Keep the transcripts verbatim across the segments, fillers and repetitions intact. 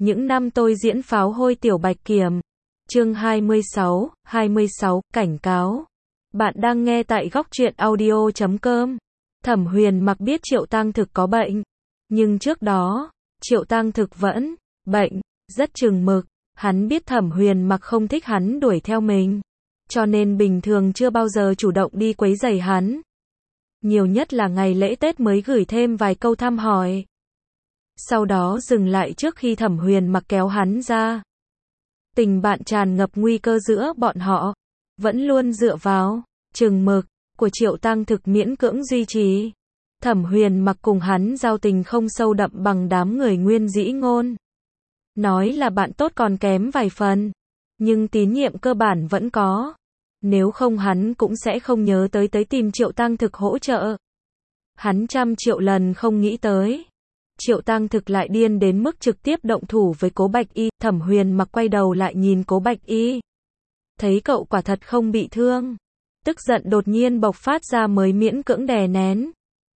những năm tôi diễn pháo hôi Tiểu Bạch Kiểm. Chương hai mươi sáu, hai mươi sáu, cảnh cáo. Bạn đang nghe tại góc truyện audio chấm com. Thẩm Huyền Mặc biết Triệu Tăng Thực có bệnh, nhưng trước đó, Triệu Tăng Thực vẫn bệnh, rất chừng mực. Hắn biết Thẩm Huyền Mặc không thích hắn đuổi theo mình, cho nên bình thường chưa bao giờ chủ động đi quấy rầy hắn. Nhiều nhất là ngày lễ Tết mới gửi thêm vài câu thăm hỏi. Sau đó dừng lại trước khi Thẩm Huyền Mặc kéo hắn ra. Tình bạn tràn ngập nguy cơ giữa bọn họ, vẫn luôn dựa vào chừng mực của Triệu Tăng Thực miễn cưỡng duy trì. Thẩm Huyền Mặc cùng hắn giao tình không sâu đậm bằng đám người Nguyên Dĩ Ngôn. Nói là bạn tốt còn kém vài phần, nhưng tín nhiệm cơ bản vẫn có. Nếu không hắn cũng sẽ không nhớ tới tới tìm Triệu Tăng Thực hỗ trợ. Hắn trăm triệu lần không nghĩ tới Triệu Tăng Thực lại điên đến mức trực tiếp động thủ với Cố Bạch Y. Thẩm Huyền Mặc quay đầu lại nhìn Cố Bạch Y, thấy cậu quả thật không bị thương, tức giận đột nhiên bộc phát ra mới miễn cưỡng đè nén.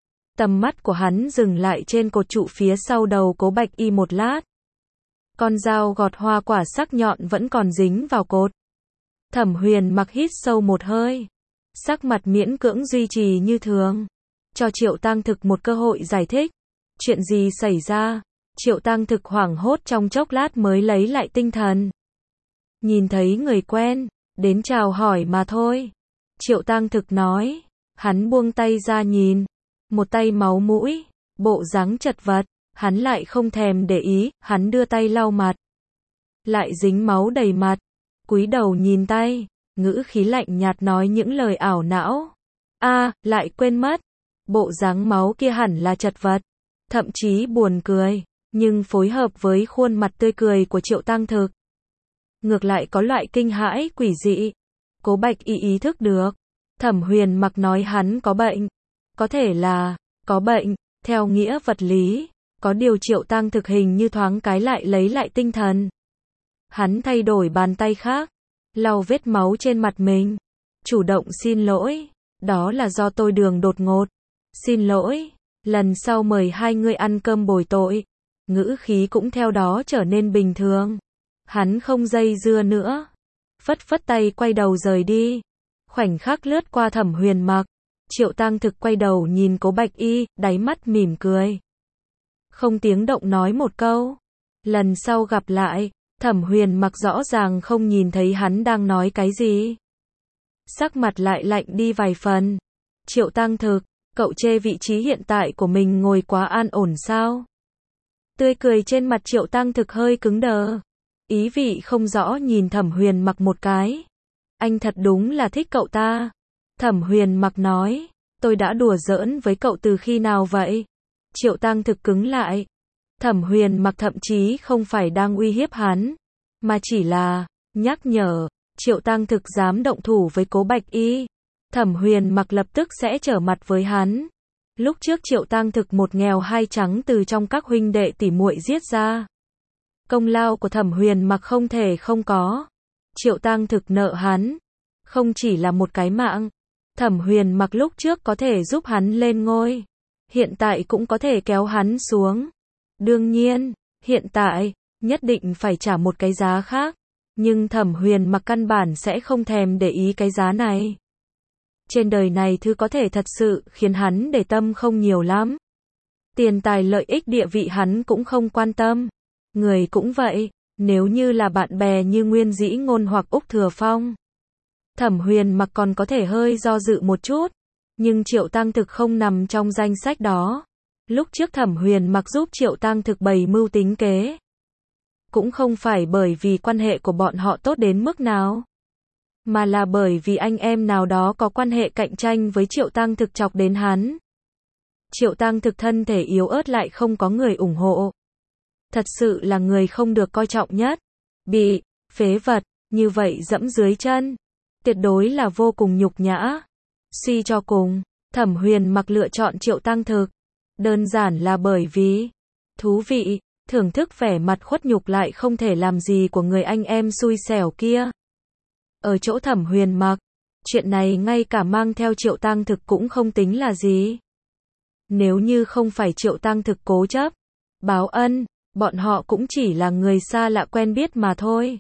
Tầm mắt của hắn dừng lại trên cột trụ phía sau đầu Cố Bạch Y một lát. Con dao gọt hoa quả sắc nhọn vẫn còn dính vào cột. Thẩm Huyền Mặc hít sâu một hơi, sắc mặt miễn cưỡng duy trì như thường, cho Triệu Tăng Thực một cơ hội giải thích. Chuyện gì xảy ra? Triệu Tăng Thực hoảng hốt trong chốc lát mới lấy lại tinh thần. Nhìn thấy người quen, đến chào hỏi mà thôi. Triệu Tăng Thực nói. Hắn buông tay ra nhìn, một tay máu mũi, bộ dáng chật vật. Hắn lại không thèm để ý, hắn đưa tay lau mặt, lại dính máu đầy mặt, cúi đầu nhìn tay, ngữ khí lạnh nhạt nói những lời ảo não. A, à, lại quên mất, bộ dáng máu kia hẳn là chật vật, thậm chí buồn cười, nhưng phối hợp với khuôn mặt tươi cười của Triệu Tăng Thực, ngược lại có loại kinh hãi quỷ dị. Cố Bạch Y ý thức được, Thẩm Huyền Mặc nói hắn có bệnh, có thể là có bệnh theo nghĩa vật lý. Có điều Triệu Tăng Thực hình như thoáng cái lại lấy lại tinh thần. Hắn thay đổi bàn tay khác, lau vết máu trên mặt mình, chủ động xin lỗi. Đó là do tôi đường đột ngột. Xin lỗi, lần sau mời hai người ăn cơm bồi tội. Ngữ khí cũng theo đó trở nên bình thường. Hắn không dây dưa nữa, phất phất tay quay đầu rời đi. Khoảnh khắc lướt qua Thẩm Huyền Mặc, Triệu Tăng Thực quay đầu nhìn Cố Bạch Y, đáy mắt mỉm cười, không tiếng động nói một câu. Lần sau gặp lại, Thẩm Huyền Mặc rõ ràng không nhìn thấy hắn đang nói cái gì. Sắc mặt lại lạnh đi vài phần. Triệu Tăng Thực, cậu chê vị trí hiện tại của mình ngồi quá an ổn sao? Tươi cười trên mặt Triệu Tăng Thực hơi cứng đờ, ý vị không rõ nhìn Thẩm Huyền Mặc một cái. Anh thật đúng là thích cậu ta. Thẩm Huyền Mặc nói, tôi đã đùa giỡn với cậu từ khi nào vậy? Triệu Tăng Thực cứng lại. Thẩm Huyền Mặc thậm chí không phải đang uy hiếp hắn, mà chỉ là nhắc nhở. Triệu Tăng Thực dám động thủ với Cố Bạch Y, Thẩm Huyền Mặc lập tức sẽ trở mặt với hắn. Lúc trước Triệu Tăng Thực một nghèo hai trắng từ trong các huynh đệ tỉ muội giết ra. Công lao của Thẩm Huyền Mặc không thể không có. Triệu Tăng Thực nợ hắn, không chỉ là một cái mạng. Thẩm Huyền Mặc lúc trước có thể giúp hắn lên ngôi, hiện tại cũng có thể kéo hắn xuống. Đương nhiên, hiện tại, nhất định phải trả một cái giá khác. Nhưng Thẩm Huyền Mặc căn bản sẽ không thèm để ý cái giá này. Trên đời này thứ có thể thật sự khiến hắn để tâm không nhiều lắm. Tiền tài lợi ích địa vị hắn cũng không quan tâm. Người cũng vậy, nếu như là bạn bè như Nguyên Dĩ Ngôn hoặc Úc Thừa Phong, Thẩm Huyền Mặc còn có thể hơi do dự một chút. Nhưng Triệu Tăng Thực không nằm trong danh sách đó. Lúc trước Thẩm Huyền Mặc giúp Triệu Tăng Thực bày mưu tính kế, cũng không phải bởi vì quan hệ của bọn họ tốt đến mức nào, mà là bởi vì anh em nào đó có quan hệ cạnh tranh với Triệu Tăng Thực chọc đến hắn. Triệu Tăng Thực thân thể yếu ớt lại không có người ủng hộ, thật sự là người không được coi trọng nhất, bị phế vật như vậy dẫm dưới chân, tuyệt đối là vô cùng nhục nhã. Suy cho cùng, Thẩm Huyền Mặc lựa chọn Triệu Tăng Thực, đơn giản là bởi vì thú vị, thưởng thức vẻ mặt khuất nhục lại không thể làm gì của người anh em xui xẻo kia. Ở chỗ Thẩm Huyền Mặc, chuyện này ngay cả mang theo Triệu Tăng Thực cũng không tính là gì. Nếu như không phải Triệu Tăng Thực cố chấp báo ân, Bọn họ cũng chỉ là người xa lạ quen biết mà thôi.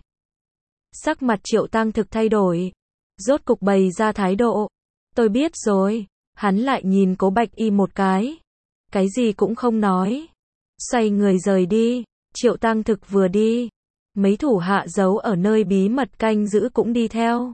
Sắc mặt Triệu Tăng Thực thay đổi. Rốt cục bày ra thái độ. Tôi biết rồi. Hắn lại nhìn Cố Bạch Y một cái. Cái gì cũng không nói. Xoay người rời đi. Triệu Tăng Thực vừa đi. Mấy thủ hạ giấu ở nơi bí mật canh giữ cũng đi theo.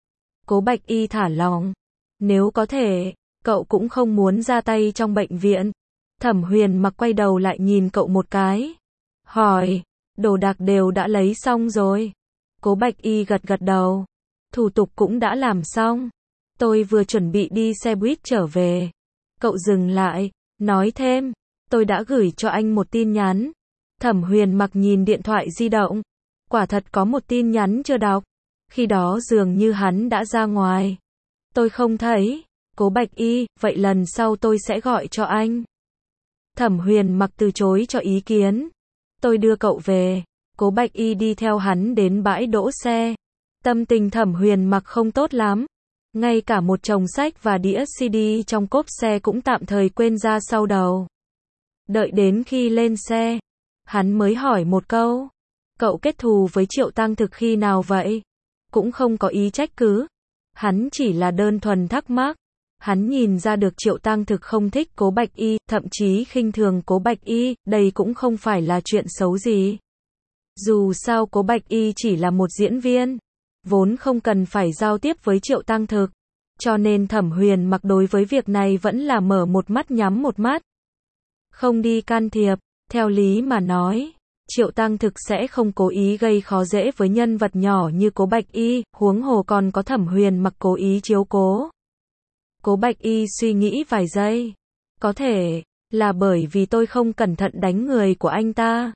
Cố Bạch Y thả lỏng. Nếu có thể, cậu cũng không muốn ra tay trong bệnh viện. Thẩm Huyền Mặc quay đầu lại nhìn cậu một cái. Hỏi, đồ đạc đều đã lấy xong rồi. Cố Bạch Y gật gật đầu. Thủ tục cũng đã làm xong. Tôi vừa chuẩn bị đi xe buýt trở về. Cậu dừng lại, nói thêm. Tôi đã gửi cho anh một tin nhắn. Thẩm Huyền Mặc nhìn điện thoại di động. Quả thật có một tin nhắn chưa đọc. Khi đó dường như hắn đã ra ngoài. Tôi không thấy. Cố Bạch Y, vậy lần sau tôi sẽ gọi cho anh. Thẩm Huyền Mặc từ chối cho ý kiến. Tôi đưa cậu về. Cố Bạch Y đi theo hắn đến bãi đỗ xe. Tâm tình Thẩm Huyền Mặc không tốt lắm. Ngay cả một chồng sách và đĩa xê đê trong cốp xe cũng tạm thời quên ra sau đầu. Đợi đến khi lên xe, hắn mới hỏi một câu. Cậu kết thù với Triệu Tăng Thực khi nào vậy? Cũng không có ý trách cứ. Hắn chỉ là đơn thuần thắc mắc. Hắn nhìn ra được Triệu Tăng Thực không thích Cố Bạch Y, thậm chí khinh thường Cố Bạch Y, đây cũng không phải là chuyện xấu gì. Dù sao Cố Bạch Y chỉ là một diễn viên, vốn không cần phải giao tiếp với Triệu Tăng Thực. Cho nên Thẩm Huyền Mặc đối với việc này vẫn là mở một mắt nhắm một mắt. Không đi can thiệp, theo lý mà nói, Triệu Tăng Thực sẽ không cố ý gây khó dễ với nhân vật nhỏ như Cố Bạch Y, huống hồ còn có Thẩm Huyền Mặc cố ý chiếu cố. Cố Bạch Y suy nghĩ vài giây. Có thể là bởi vì tôi không cẩn thận đánh người của anh ta.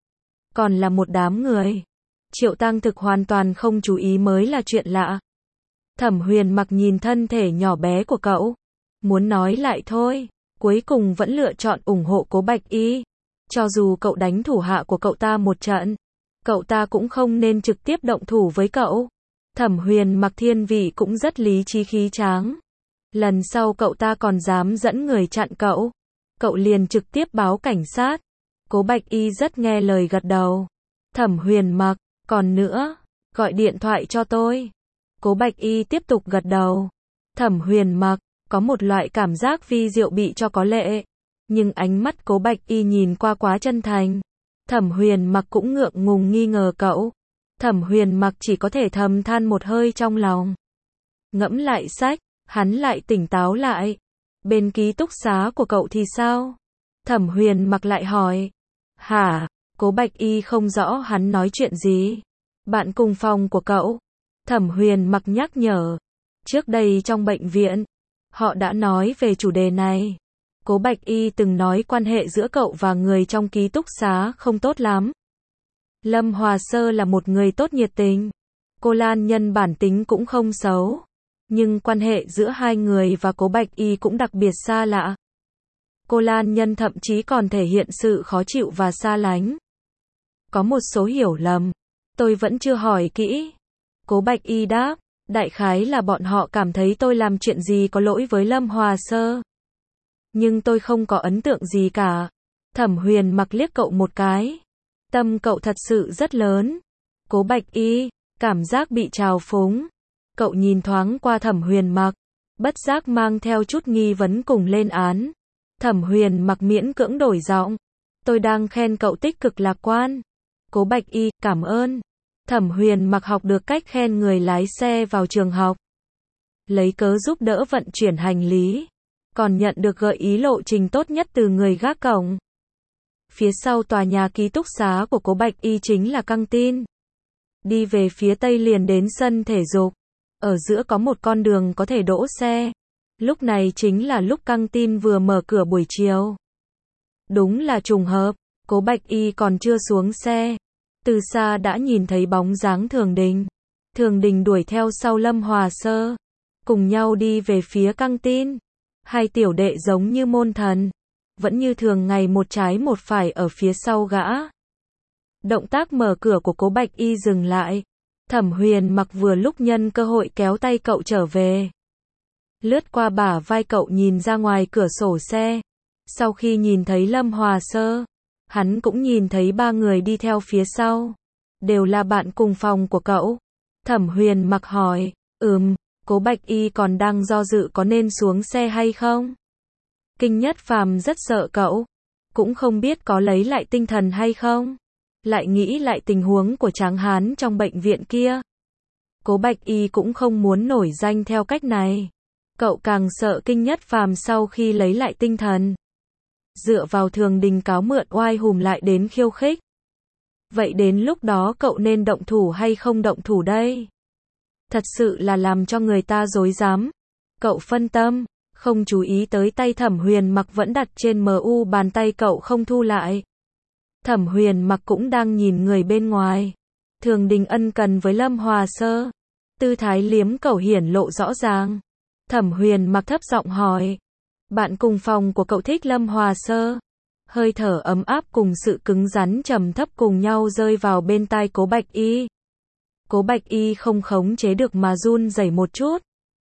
Còn là một đám người. Triệu Tăng Thực hoàn toàn không chú ý mới là chuyện lạ. Thẩm Huyền Mặc nhìn thân thể nhỏ bé của cậu. Muốn nói lại thôi. Cuối cùng vẫn lựa chọn ủng hộ Cố Bạch Y. Cho dù cậu đánh thủ hạ của cậu ta một trận, cậu ta cũng không nên trực tiếp động thủ với cậu. Thẩm Huyền Mặc thiên vị cũng rất lý trí khí tráng. Lần sau cậu ta còn dám dẫn người chặn cậu, cậu liền trực tiếp báo cảnh sát. Cố Bạch Y rất nghe lời gật đầu. Thẩm Huyền Mặc, còn nữa, gọi điện thoại cho tôi. Cố Bạch Y tiếp tục gật đầu. Thẩm Huyền Mặc, có một loại cảm giác vi diệu bị cho có lệ. Nhưng ánh mắt Cố Bạch Y nhìn qua quá chân thành. Thẩm Huyền Mặc cũng ngượng ngùng nghi ngờ cậu. Thẩm Huyền Mặc chỉ có thể thầm than một hơi trong lòng. Ngẫm lại sách, hắn lại tỉnh táo lại. Bên ký túc xá của cậu thì sao? Thẩm Huyền Mặc lại hỏi. Hả? Cố Bạch Y không rõ hắn nói chuyện gì. Bạn cùng phòng của cậu. Thẩm Huyền Mặc nhắc nhở. Trước đây trong bệnh viện, họ đã nói về chủ đề này. Cố Bạch Y từng nói quan hệ giữa cậu và người trong ký túc xá không tốt lắm. Lâm Hòa Sơ là một người tốt nhiệt tình. Cô Lan Nhân bản tính cũng không xấu. Nhưng quan hệ giữa hai người và Cố Bạch Y cũng đặc biệt xa lạ. Cô Lan Nhân thậm chí còn thể hiện sự khó chịu và xa lánh. Có một số hiểu lầm. Tôi vẫn chưa hỏi kỹ. Cố Bạch Y đáp. Đại khái là bọn họ cảm thấy tôi làm chuyện gì có lỗi với Lâm Hòa Sơ. Nhưng tôi không có ấn tượng gì cả. Thẩm Huyền Mặc liếc cậu một cái. Tâm cậu thật sự rất lớn. Cố Bạch Y, cảm giác bị trào phúng. Cậu nhìn thoáng qua Thẩm Huyền Mặc, bất giác mang theo chút nghi vấn cùng lên án. Thẩm Huyền Mặc miễn cưỡng đổi giọng. Tôi đang khen cậu tích cực lạc quan. Cố Bạch Y, cảm ơn. Thẩm Huyền Mặc học được cách khen người lái xe vào trường học. Lấy cớ giúp đỡ vận chuyển hành lý. Còn nhận được gợi ý lộ trình tốt nhất từ người gác cổng. Phía sau tòa nhà ký túc xá của Cố Bạch Y chính là căng tin. Đi về phía tây liền đến sân thể dục. Ở giữa có một con đường có thể đỗ xe. Lúc này chính là lúc căng tin vừa mở cửa buổi chiều. Đúng là trùng hợp, Cố Bạch Y còn chưa xuống xe. Từ xa đã nhìn thấy bóng dáng Thường Đình. Thường Đình đuổi theo sau Lâm Hòa Sơ. Cùng nhau đi về phía căng tin. Hai tiểu đệ giống như môn thần. Vẫn như thường ngày một trái một phải ở phía sau gã. Động tác mở cửa của Cố Bạch Y dừng lại. Thẩm Huyền Mặc vừa lúc nhân cơ hội kéo tay cậu trở về. Lướt qua bả vai cậu nhìn ra ngoài cửa sổ xe. Sau khi nhìn thấy Lâm Hòa Sơ, Hắn cũng nhìn thấy ba người đi theo phía sau. Đều là bạn cùng phòng của cậu. Thẩm Huyền Mặc hỏi, ừm, Cố Bạch Y còn đang do dự có nên xuống xe hay không. Kinh Nhất Phàm rất sợ cậu. Cũng không biết có lấy lại tinh thần hay không. Lại nghĩ lại tình huống của Tráng Hán trong bệnh viện kia. Cố Bạch Y cũng không muốn nổi danh theo cách này. Cậu càng sợ Kinh Nhất Phàm sau khi lấy lại tinh thần. Dựa vào Thường Đình cáo mượn oai hùm lại đến khiêu khích. Vậy đến lúc đó cậu nên động thủ hay không động thủ đây? Thật sự là làm cho người ta rối rắm. Cậu phân tâm, không chú ý tới tay Thẩm Huyền Mặc vẫn đặt trên em u, bàn tay cậu không thu lại. Thẩm Huyền Mặc cũng đang nhìn người bên ngoài. Thường Đình ân cần với Lâm Hòa Sơ. Tư thái liếm cẩu hiển lộ rõ ràng. Thẩm Huyền Mặc thấp giọng hỏi. Bạn cùng phòng của cậu thích Lâm Hòa Sơ. Hơi thở ấm áp cùng sự cứng rắn trầm thấp cùng nhau rơi vào bên tai Cố Bạch Y. Cố Bạch Y không khống chế được mà run rẩy một chút.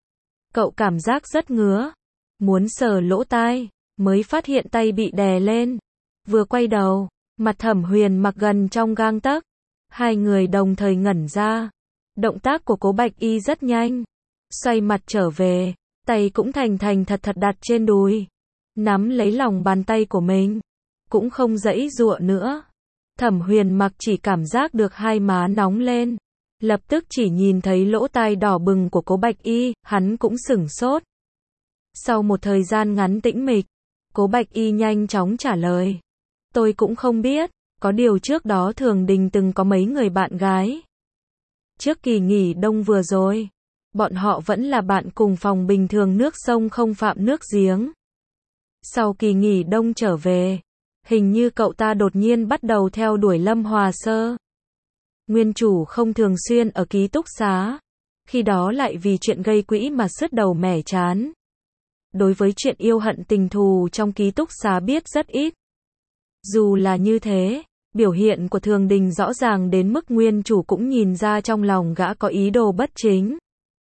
Cậu cảm giác rất ngứa. Muốn sờ lỗ tai, mới phát hiện tay bị đè lên. Vừa quay đầu, mặt Thẩm Huyền Mặc gần trong gang tấc. Hai người đồng thời ngẩn ra. Động tác của Cố Bạch Y rất nhanh. Xoay mặt trở về, tay cũng thành thành thật thật đặt trên đùi. Nắm lấy lòng bàn tay của mình. Cũng không giãy giụa nữa. Thẩm Huyền Mặc chỉ cảm giác được hai má nóng lên. Lập tức chỉ nhìn thấy lỗ tai đỏ bừng của Cố Bạch Y, hắn cũng sửng sốt. Sau một thời gian ngắn tĩnh mịch, Cố Bạch Y nhanh chóng trả lời. Tôi cũng không biết, có điều trước đó Thường Đình từng có mấy người bạn gái. Trước kỳ nghỉ đông vừa rồi, bọn họ vẫn là bạn cùng phòng bình thường, nước sông không phạm nước giếng. Sau kỳ nghỉ đông trở về, hình như cậu ta đột nhiên bắt đầu theo đuổi Lâm Hòa Sơ. Nguyên chủ không thường xuyên ở ký túc xá, khi đó lại vì chuyện gây quỹ mà sứt đầu mẻ chán. Đối với chuyện yêu hận tình thù trong ký túc xá biết rất ít. Dù là như thế, biểu hiện của Thường Đình rõ ràng đến mức nguyên chủ cũng nhìn ra trong lòng gã có ý đồ bất chính.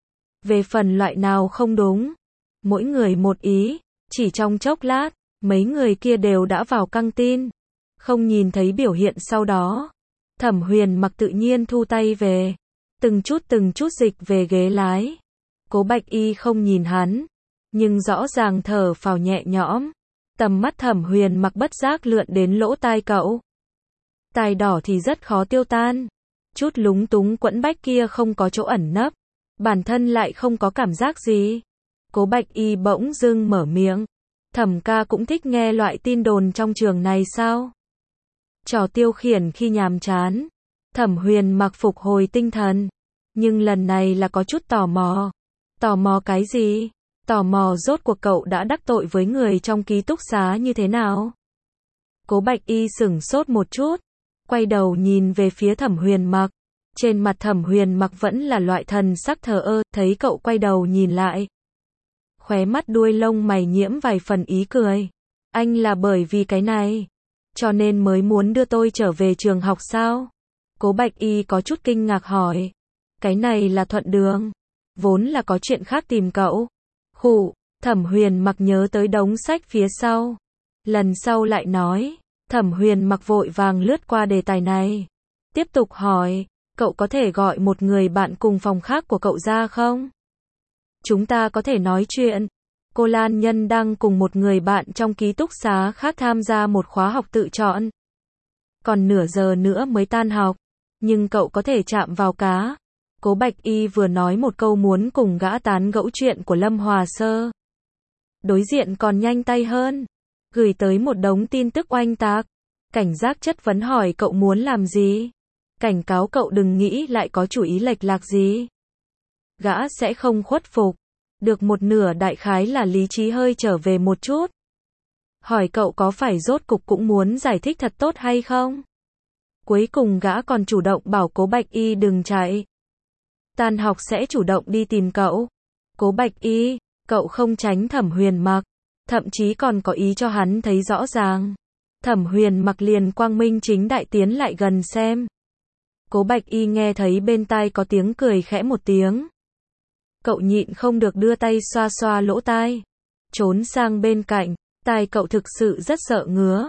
Về phần loại nào không đúng, mỗi người một ý, chỉ trong chốc lát, mấy người kia đều đã vào căng tin. Không nhìn thấy biểu hiện sau đó. Thẩm Huyền Mặc tự nhiên thu tay về. Từng chút từng chút dịch về ghế lái. Cố Bạch Y không nhìn hắn. Nhưng rõ ràng thở phào nhẹ nhõm. Tầm mắt Thẩm Huyền Mặc bất giác lượn đến lỗ tai cậu. Tai đỏ thì rất khó tiêu tan. Chút lúng túng quẫn bách kia không có chỗ ẩn nấp. Bản thân lại không có cảm giác gì. Cố Bạch Y bỗng dưng mở miệng. Thẩm ca cũng thích nghe loại tin đồn trong trường này sao? Trò tiêu khiển khi nhàm chán. Thẩm Huyền Mặc phục hồi tinh thần. Nhưng lần này là có chút tò mò. Tò mò cái gì? Tò mò rốt cuộc cậu đã đắc tội với người trong ký túc xá như thế nào? Cố Bạch Y sửng sốt một chút. Quay đầu nhìn về phía Thẩm Huyền Mặc. Trên mặt Thẩm Huyền Mặc vẫn là loại thần sắc thờ ơ. Thấy cậu quay đầu nhìn lại. Khóe mắt đuôi lông mày nhiễm vài phần ý cười. Anh là bởi vì cái này, cho nên mới muốn đưa tôi trở về trường học sao? Cố Bạch Y có chút kinh ngạc hỏi. Cái này là thuận đường. Vốn là có chuyện khác tìm cậu. Khụ, Thẩm Huyền Mặc nhớ tới đống sách phía sau. Lần sau lại nói. Thẩm Huyền Mặc vội vàng lướt qua đề tài này. Tiếp tục hỏi. Cậu có thể gọi một người bạn cùng phòng khác của cậu ra không? Chúng ta có thể nói chuyện. Cô Lan Nhân đang cùng một người bạn trong ký túc xá khác tham gia một khóa học tự chọn. Còn nửa giờ nữa mới tan học. Nhưng cậu có thể chạm vào cá. Cố Bạch Y vừa nói một câu muốn cùng gã tán gẫu chuyện của Lâm Hòa Sơ. Đối diện còn nhanh tay hơn. Gửi tới một đống tin tức oanh tạc. Cảnh giác chất vấn hỏi cậu muốn làm gì. Cảnh cáo cậu đừng nghĩ lại có chủ ý lệch lạc gì. Gã sẽ không khuất phục. Được một nửa đại khái là lý trí hơi trở về một chút. Hỏi cậu có phải rốt cục cũng muốn giải thích thật tốt hay không? Cuối cùng gã còn chủ động bảo Cố Bạch Y đừng chạy. Tan học sẽ chủ động đi tìm cậu. Cố Bạch Y, cậu không tránh Thẩm Huyền Mặc. Thậm chí còn có ý cho hắn thấy rõ ràng. Thẩm Huyền Mặc liền quang minh chính đại tiến lại gần xem. Cố Bạch Y nghe thấy bên tai có tiếng cười khẽ một tiếng. Cậu nhịn không được đưa tay xoa xoa lỗ tai. Trốn sang bên cạnh. Tai cậu thực sự rất sợ ngứa.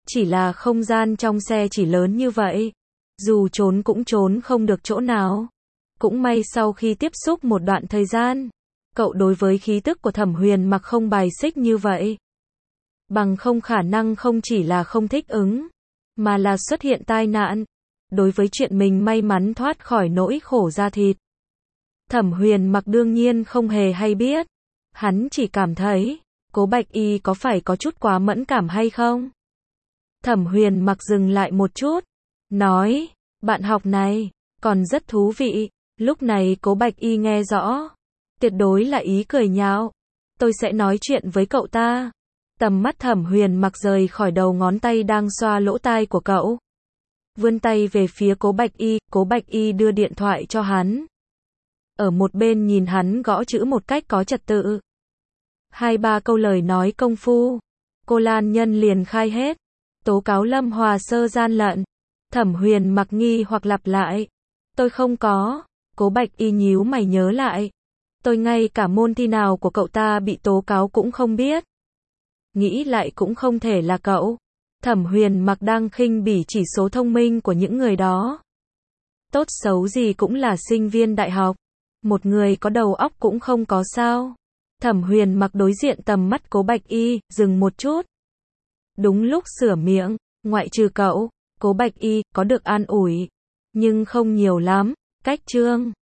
Chỉ là không gian trong xe chỉ lớn như vậy. Dù trốn cũng trốn không được chỗ nào. Cũng may sau khi tiếp xúc một đoạn thời gian, cậu đối với khí tức của Thẩm Huyền Mặc không bài xích như vậy. Bằng không khả năng không chỉ là không thích ứng, mà là xuất hiện tai nạn. Đối với chuyện mình may mắn thoát khỏi nỗi khổ da thịt, Thẩm Huyền Mặc đương nhiên không hề hay biết. Hắn chỉ cảm thấy, Cố Bạch Y có phải có chút quá mẫn cảm hay không? Thẩm Huyền Mặc dừng lại một chút, nói, bạn học này, còn rất thú vị. Lúc này Cố Bạch Y nghe rõ, tuyệt đối là ý cười nhạo. Tôi sẽ nói chuyện với cậu ta. Tầm mắt Thẩm Huyền Mặc rời khỏi đầu ngón tay đang xoa lỗ tai của cậu. Vươn tay về phía Cố Bạch Y, Cố Bạch Y đưa điện thoại cho hắn. Ở một bên nhìn hắn gõ chữ một cách có trật tự. Hai ba câu lời nói công phu, cô Lan Nhân liền khai hết. Tố cáo Lâm Hòa Sơ gian lận. Thẩm Huyền Mặc nghi hoặc lặp lại. Tôi không có. Cố Bạch Y nhíu mày nhớ lại. Tôi ngay cả môn thi nào của cậu ta bị tố cáo cũng không biết. Nghĩ lại cũng không thể là cậu. Thẩm Huyền Mặc đang khinh bỉ chỉ số thông minh của những người đó. Tốt xấu gì cũng là sinh viên đại học. Một người có đầu óc cũng không có sao. Thẩm Huyền Mặc đối diện tầm mắt Cố Bạch Y, dừng một chút. Đúng lúc sửa miệng, ngoại trừ cậu, Cố Bạch Y có được an ủi, nhưng không nhiều lắm. Cách chương